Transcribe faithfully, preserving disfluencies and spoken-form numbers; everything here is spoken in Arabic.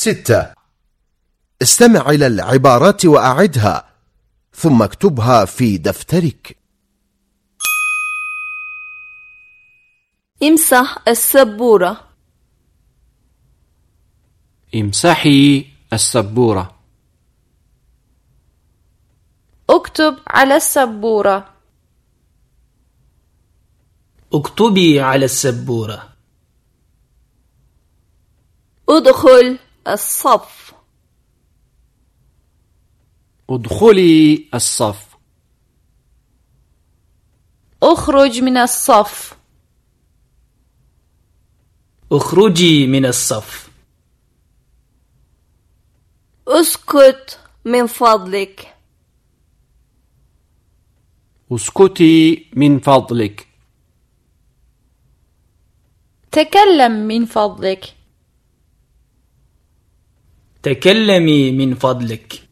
ستة. استمع إلى العبارات وأعدها ثم اكتبها في دفترك. امسح السبورة. امسحي السبورة. اكتب على السبورة. اكتبي على السبورة. ادخل الصف. ادخلي الصف. اخرج من الصف. اخرجي من الصف. اسكت من فضلك. اسكتي من فضلك. تكلم من فضلك. تكلمي من فضلك.